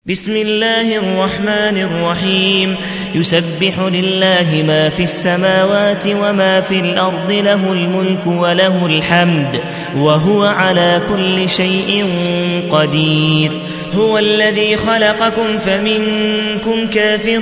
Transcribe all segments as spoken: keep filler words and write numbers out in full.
بسم الله الرحمن الرحيم يسبح لله ما في السماوات وما في الأرض له الملك وله الحمد وهو على كل شيء قدير هو الذي خلقكم فمنكم كافر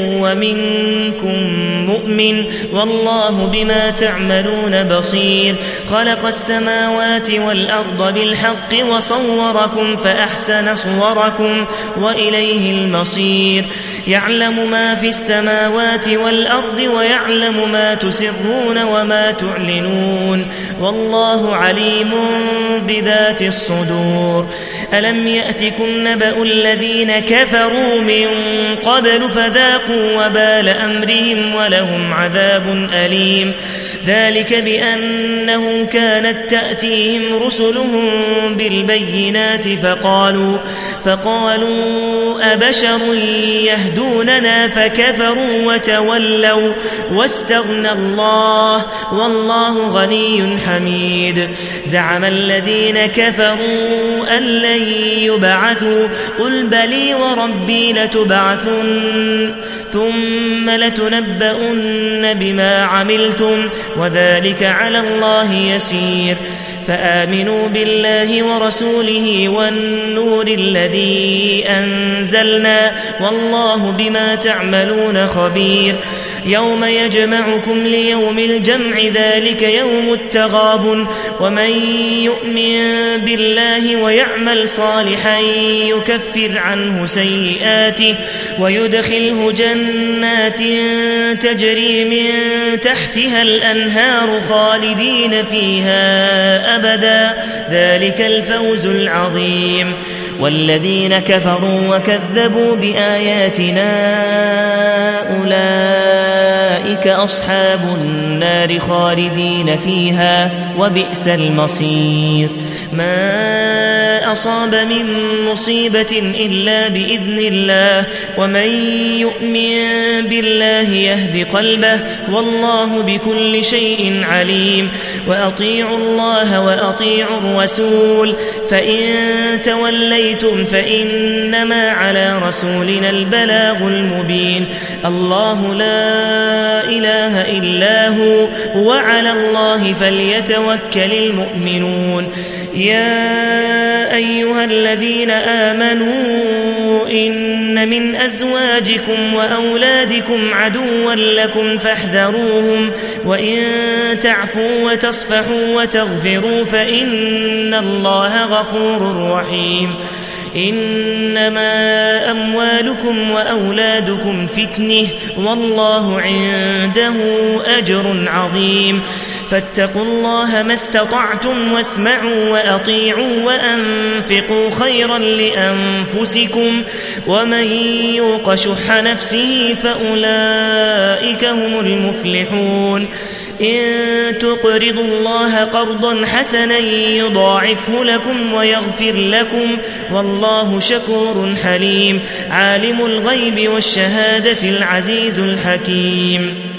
ومنكم مؤمن والله بما تعملون بصير خلق السماوات والأرض بالحق وصوركم فأحسن صوركم وإليه المصير يعلم ما في السماوات والأرض ويعلم ما تسرون وما تعلنون والله عليم بذات الصدور ألم يأتكم نبأ الذين كفروا من قبل فذاقوا وبال أمرهم ولهم عذاب أليم ذلك بأنه كانت تأتيهم رسلهم بالبينات فقالوا فقالوا أبشر يهدوننا فكفروا وتولوا واستغنى الله والله غني حميد زعم الذين كفروا أن لن يبعثوا قل بلي وربي لتبعثن ثم لتنبؤن بما عملتم وذلك على الله يسير فآمنوا بالله ورسوله والنور الذي أنزلنا والله بما تعملون خبير يوم يجمعكم ليوم الجمع ذلك يوم التغابن ومن يؤمن بالله ويعمل صالحا يكفر عنه سيئاته ويدخله جنات تجري من تحتها الأنهار خالدين فيها أبدا ذلك الفوز العظيم والذين كفروا وكذبوا بآياتنا أولئك أصحاب النار خالدين فيها وبئس المصير ما أصاب من مصيبة إلا بإذن الله ومن يؤمن بالله يهد قلبه والله بكل شيء عليم وأطيعوا الله وأطيعوا الرسول فإن توليتم فإنما على رسولنا البلاغ المبين الله لا إله إلا هو وعلى الله فليتوكل المؤمنون يا أيها الذين آمنوا إن من أزواجكم وأولادكم عدوا لكم فاحذروهم وإن تعفوا وتصفحوا وتغفروا فإن الله غفور رحيم إنما أموالكم وأولادكم فتنة والله عنده أجر عظيم فاتقوا الله ما استطعتم واسمعوا وأطيعوا وأنفقوا خيرا لأنفسكم ومن يوق شح نفسه فأولئك هم المفلحون إن تقرضوا الله قرضا حسنا يضاعفه لكم ويغفر لكم والله شكور حليم عالم الغيب والشهادة العزيز الحكيم